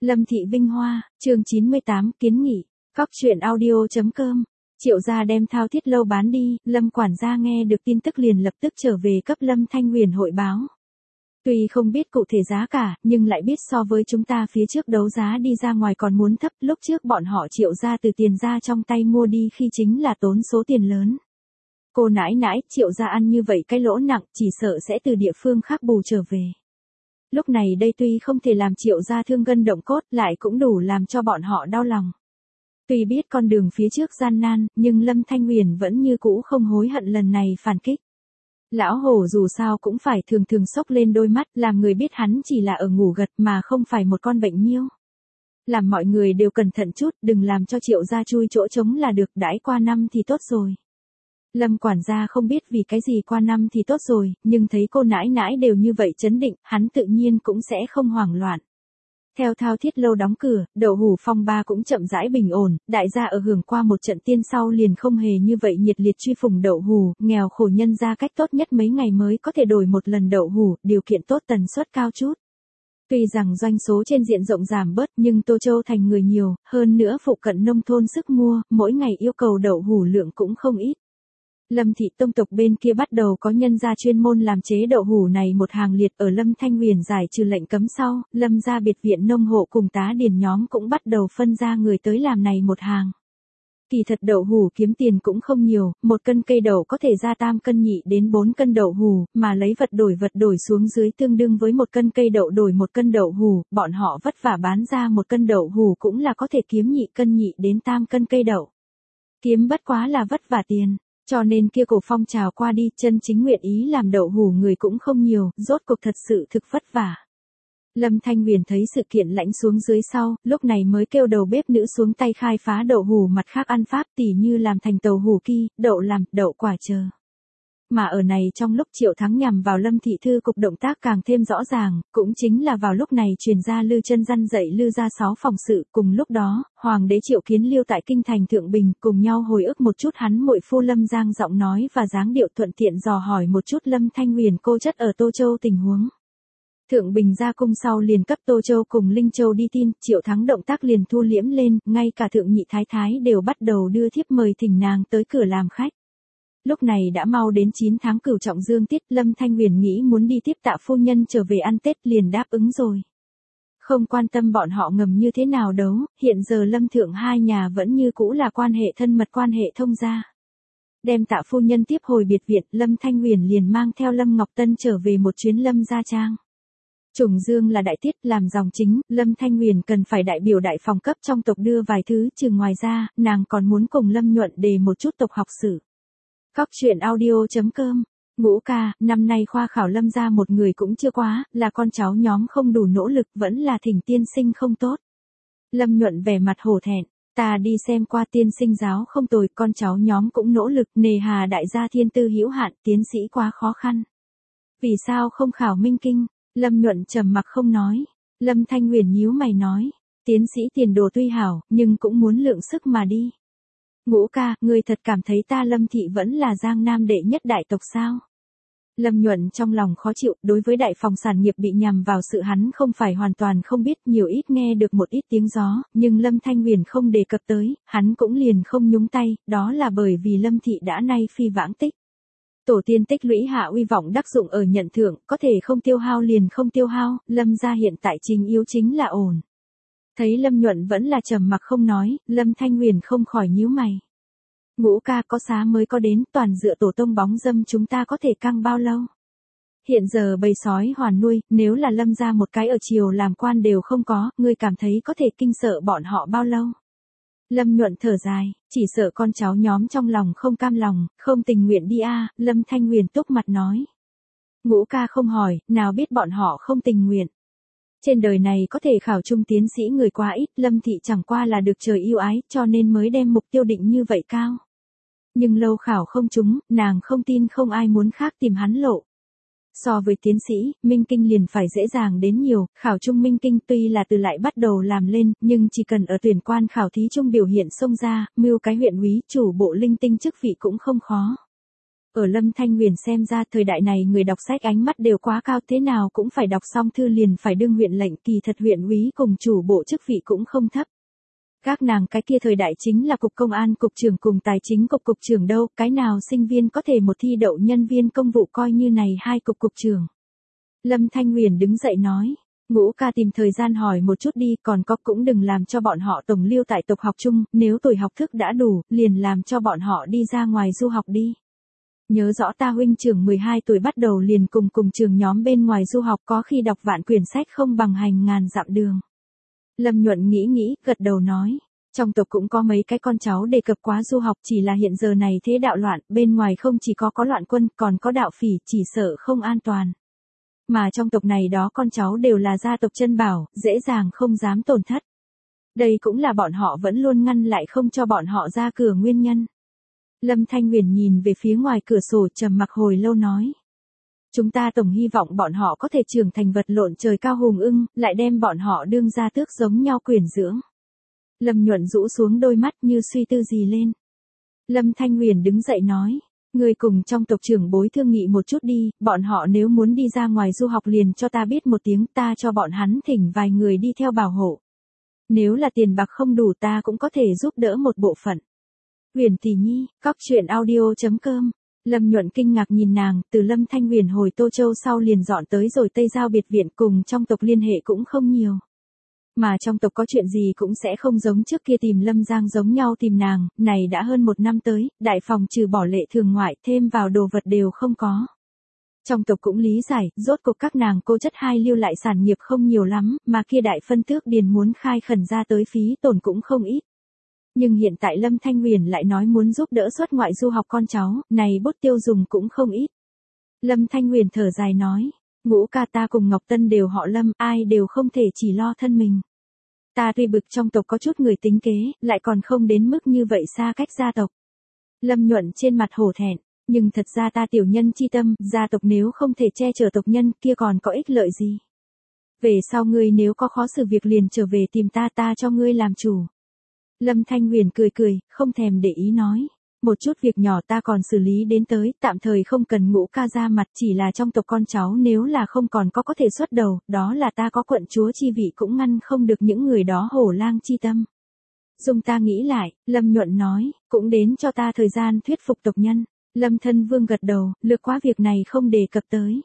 Lâm Thị Vinh Hoa, chương 98, kiến nghị, Cóc truyện audio.com. Triệu gia đem Thao Thiết Lâu bán đi, Lâm quản gia nghe được tin tức liền lập tức trở về cấp Lâm Thanh Huyền hội báo. Tuy không biết cụ thể giá cả, nhưng lại biết so với chúng ta phía trước đấu giá đi ra ngoài còn muốn thấp, lúc trước bọn họ Triệu gia từ tiền ra trong tay mua đi khi chính là tốn số tiền lớn. Cô nãi nãi, Triệu gia ăn như vậy cái lỗ nặng, chỉ sợ sẽ từ địa phương khác bù trở về. Lúc này đây tuy không thể làm Triệu gia thương gân động cốt, lại cũng đủ làm cho bọn họ đau lòng. Tuy biết con đường phía trước gian nan, nhưng Lâm Thanh Huyền vẫn như cũ không hối hận lần này phản kích. Lão hổ dù sao cũng phải thường thường sốc lên đôi mắt, làm người biết hắn chỉ là ở ngủ gật mà không phải một con bệnh miêu. Làm mọi người đều cẩn thận chút, đừng làm cho Triệu gia chui chỗ trống là được, đãi qua năm thì tốt rồi. Lâm quản gia không biết vì cái gì qua năm thì tốt rồi, nhưng thấy cô nãi nãi đều như vậy chấn định, hắn tự nhiên cũng sẽ không hoảng loạn. Theo Thao Thiết Lâu đóng cửa, đậu hủ phong ba cũng chậm rãi bình ổn, đại gia ở hưởng qua một trận tiên sau liền không hề như vậy nhiệt liệt truy phùng đậu hủ, nghèo khổ nhân ra cách tốt nhất mấy ngày mới có thể đổi một lần đậu hủ, điều kiện tốt tần suất cao chút. Tuy rằng doanh số trên diện rộng giảm bớt nhưng Tô Châu thành người nhiều, hơn nữa phụ cận nông thôn sức mua, mỗi ngày yêu cầu đậu hủ lượng cũng không ít. Lâm thị tông tộc bên kia bắt đầu có nhân gia chuyên môn làm chế đậu hủ này một hàng liệt ở Lâm Thanh Huyền giải trừ lệnh cấm sau, Lâm gia biệt viện nông hộ cùng tá điền nhóm cũng bắt đầu phân ra người tới làm này một hàng. Kỳ thật đậu hủ kiếm tiền cũng không nhiều, một cân cây đậu có thể ra tam cân nhị đến 4 cân đậu hủ, mà lấy vật đổi xuống dưới tương đương với một cân cây đậu đổi một cân đậu hủ, bọn họ vất vả bán ra một cân đậu hủ cũng là có thể kiếm nhị cân nhị đến tam cân cây đậu. Kiếm bất quá là vất vả tiền. Cho nên kia cổ phong trào qua đi, chân chính nguyện ý làm đậu hủ người cũng không nhiều, rốt cuộc thật sự thực vất vả. Lâm Thanh Huyền thấy sự kiện lãnh xuống dưới sau, lúc này mới kêu đầu bếp nữ xuống tay khai phá đậu hủ mặt khác ăn pháp, tỉ như làm thành tàu hủ ki, đậu làm, đậu quả chờ. Mà ở này trong lúc Triệu Thắng nhằm vào Lâm thị thư cục động tác càng thêm rõ ràng, cũng chính là vào lúc này truyền ra Lư Chân răn dạy Lư gia 6 phòng sự, cùng lúc đó, hoàng đế Triệu Kiến Liêu tại kinh thành Thượng Bình, cùng nhau hồi ức một chút hắn muội phu Lâm Giang giọng nói và dáng điệu, thuận tiện dò hỏi một chút Lâm Thanh Huyền cô chất ở Tô Châu tình huống. Thượng Bình ra cung sau liền cấp Tô Châu cùng Linh Châu đi tin, Triệu Thắng động tác liền thu liễm lên, ngay cả thượng nhị thái thái đều bắt đầu đưa thiếp mời thỉnh nàng tới cửa làm khách. Lúc này đã mau đến 9 tháng Cửu Trọng Dương tiết, Lâm Thanh Huyền nghĩ muốn đi tiếp Tạ phu nhân trở về ăn Tết liền đáp ứng rồi. Không quan tâm bọn họ ngầm như thế nào đấu, hiện giờ Lâm thượng hai nhà vẫn như cũ là quan hệ thân mật, quan hệ thông gia. Đem Tạ phu nhân tiếp hồi biệt viện, Lâm Thanh Huyền liền mang theo Lâm Ngọc Tân trở về một chuyến Lâm gia trang. Trùng Dương là đại tiết, làm dòng chính, Lâm Thanh Huyền cần phải đại biểu đại phòng cấp trong tộc đưa vài thứ, trừ ngoài ra, nàng còn muốn cùng Lâm Nhuận đề một chút tộc học sử. Cóc truyện audio.com. Ngũ ca, năm nay khoa khảo Lâm gia một người cũng chưa quá, là con cháu nhóm không đủ nỗ lực, vẫn là thỉnh tiên sinh không tốt. Lâm Nhuận vẻ mặt hổ thẹn, ta đi xem qua tiên sinh giáo không tồi, con cháu nhóm cũng nỗ lực, nề hà đại gia thiên tư hữu hạn, tiến sĩ quá khó khăn. Vì sao không khảo minh kinh? Lâm Nhuận trầm mặc không nói. Lâm Thanh Huyền nhíu mày nói, tiến sĩ tiền đồ tuy hảo, nhưng cũng muốn lượng sức mà đi. Ngũ ca, ngươi thật cảm thấy ta Lâm thị vẫn là Giang Nam đệ nhất đại tộc sao? Lâm Nhuận trong lòng khó chịu, đối với đại phòng sản nghiệp bị nhằm vào sự hắn không phải hoàn toàn không biết, nhiều ít nghe được một ít tiếng gió, nhưng Lâm Thanh Huyền không đề cập tới, hắn cũng liền không nhúng tay, đó là bởi vì Lâm thị đã nay phi vãng tích. Tổ tiên tích lũy hạ uy vọng đắc dụng ở nhận thưởng, có thể không tiêu hao liền không tiêu hao, Lâm gia hiện tại chính yếu chính là ổn. Thấy Lâm Nhuận vẫn là trầm mặc không nói, Lâm Thanh Huyền không khỏi nhíu mày. Ngũ ca, có xá mới có đến, toàn dựa tổ tông bóng dâm chúng ta có thể căng bao lâu? Hiện giờ bầy sói hoàn nuôi, nếu là Lâm gia một cái ở triều làm quan đều không có, ngươi cảm thấy có thể kinh sợ bọn họ bao lâu? Lâm Nhuận thở dài, chỉ sợ con cháu nhóm trong lòng không cam lòng, không tình nguyện đi a. Lâm Thanh Huyền túc mặt nói. Ngũ ca không hỏi, nào biết bọn họ không tình nguyện. Trên đời này có thể khảo trung tiến sĩ người quá ít, Lâm thị chẳng qua là được trời yêu ái, cho nên mới đem mục tiêu định như vậy cao. Nhưng lâu khảo không trúng, nàng không tin không ai muốn khác tìm hắn lộ. So với tiến sĩ, minh kinh liền phải dễ dàng đến nhiều, khảo trung minh kinh tuy là từ lại bắt đầu làm lên, nhưng chỉ cần ở tuyển quan khảo thí trung biểu hiện xông ra, mưu cái huyện úy, chủ bộ linh tinh chức vị cũng không khó. Ở Lâm Thanh Huyền xem ra thời đại này người đọc sách ánh mắt đều quá cao, thế nào cũng phải đọc xong thư liền phải đương huyện lệnh, kỳ thật huyện úy cùng chủ bộ chức vị cũng không thấp. Các nàng cái kia thời đại chính là cục công an cục trưởng cùng tài chính cục trưởng đâu, cái nào sinh viên có thể một thi đậu nhân viên công vụ coi như này hai cục trưởng. Lâm Thanh Huyền đứng dậy nói, Ngũ ca tìm thời gian hỏi một chút đi, còn có cũng đừng làm cho bọn họ tổng lưu tại tộc học chung, nếu tuổi học thức đã đủ, liền làm cho bọn họ đi ra ngoài du học đi. Nhớ rõ ta huynh trưởng 12 tuổi bắt đầu liền cùng trường nhóm bên ngoài du học, có khi đọc vạn quyển sách không bằng hành ngàn dặm đường. Lâm Nhuận nghĩ, gật đầu nói, trong tộc cũng có mấy cái con cháu đề cập quá du học, chỉ là hiện giờ này thế đạo loạn, bên ngoài không chỉ có loạn quân, còn có đạo phỉ, chỉ sợ không an toàn. Mà trong tộc này đó con cháu đều là gia tộc chân bảo, dễ dàng không dám tổn thất. Đây cũng là bọn họ vẫn luôn ngăn lại không cho bọn họ ra cửa nguyên nhân. Lâm Thanh Huyền nhìn về phía ngoài cửa sổ trầm mặc hồi lâu nói. Chúng ta tổng hy vọng bọn họ có thể trưởng thành vật lộn trời cao hùng ưng, lại đem bọn họ đương ra tước giống nhau quyển dưỡng. Lâm Nhuận rũ xuống đôi mắt như suy tư gì lên. Lâm Thanh Huyền đứng dậy nói. Người cùng trong tộc trưởng bối thương nghị một chút đi, bọn họ nếu muốn đi ra ngoài du học liền cho ta biết một tiếng, ta cho bọn hắn thỉnh vài người đi theo bảo hộ. Nếu là tiền bạc không đủ ta cũng có thể giúp đỡ một bộ phận. Huyền tỷ nhi, coctruyện.audio.com. Lâm Nhuận kinh ngạc nhìn nàng, từ Lâm Thanh Huyền hồi Tô Châu sau liền dọn tới rồi Tây Giao biệt viện, cùng trong tộc liên hệ cũng không nhiều. Mà trong tộc có chuyện gì cũng sẽ không giống trước kia tìm Lâm Giang giống nhau tìm nàng, này đã hơn 1 năm tới, đại phòng trừ bỏ lệ thường ngoại thêm vào đồ vật đều không có. Trong tộc cũng lý giải, rốt cuộc các nàng cô chất hai lưu lại sản nghiệp không nhiều lắm, mà kia đại phân tước điền muốn khai khẩn ra tới phí tổn cũng không ít. Nhưng hiện tại Lâm Thanh Huyền lại nói muốn giúp đỡ xuất ngoại du học con cháu, này bút tiêu dùng cũng không ít. Lâm Thanh Huyền thở dài nói. Ngũ ca ta cùng Ngọc Tân đều họ Lâm, ai đều không thể chỉ lo thân mình. Ta tuy bực trong tộc có chút người tính kế, lại còn không đến mức như vậy xa cách gia tộc. Lâm Nhuận trên mặt hổ thẹn, nhưng thật ra ta tiểu nhân chi tâm, gia tộc nếu không thể che chở tộc nhân kia còn có ích lợi gì. Về sau ngươi nếu có khó xử việc liền trở về tìm ta cho ngươi làm chủ. Lâm Thanh Huyền cười, không thèm để ý nói. Một chút việc nhỏ ta còn xử lý đến tới, tạm thời không cần Ngũ ca ra mặt, chỉ là trong tộc con cháu nếu là không còn có thể xuất đầu, đó là ta có quận chúa chi vị cũng ngăn không được những người đó hổ lang chi tâm. Dung ta nghĩ lại, Lâm Nhuận nói, cũng đến cho ta thời gian thuyết phục tộc nhân. Lâm Thân Vương gật đầu, lược quá việc này không đề cập tới.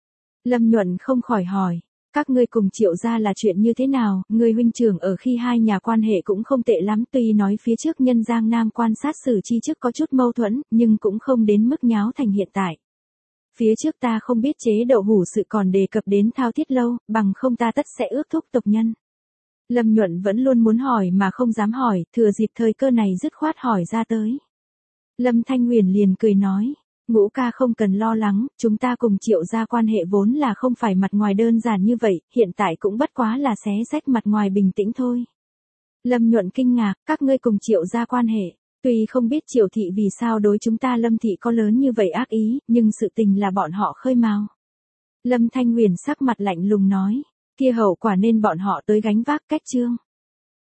Lâm Nhuận không khỏi hỏi. Các ngươi cùng Triệu gia là chuyện như thế nào, người huynh trưởng ở khi hai nhà quan hệ cũng không tệ lắm, tuy nói phía trước nhân Giang Nam quan sát xử chi chức có chút mâu thuẫn, nhưng cũng không đến mức nháo thành hiện tại. Phía trước ta không biết chế đậu hủ sự còn đề cập đến thao thiết lâu, bằng không ta tất sẽ ước thúc tộc nhân. Lâm Nhuận vẫn luôn muốn hỏi mà không dám hỏi, thừa dịp thời cơ này dứt khoát hỏi ra tới. Lâm Thanh Huyền liền cười nói. Ngũ ca không cần lo lắng, chúng ta cùng Triệu gia quan hệ vốn là không phải mặt ngoài đơn giản như vậy, hiện tại cũng bất quá là xé rách mặt ngoài bình tĩnh thôi. Lâm Nhuận kinh ngạc, các ngươi cùng Triệu gia quan hệ, tuy không biết Triệu thị vì sao đối chúng ta Lâm thị có lớn như vậy ác ý, nhưng sự tình là bọn họ khơi mào. Lâm Thanh Huyền sắc mặt lạnh lùng nói, kia hậu quả nên bọn họ tới gánh vác cách chương.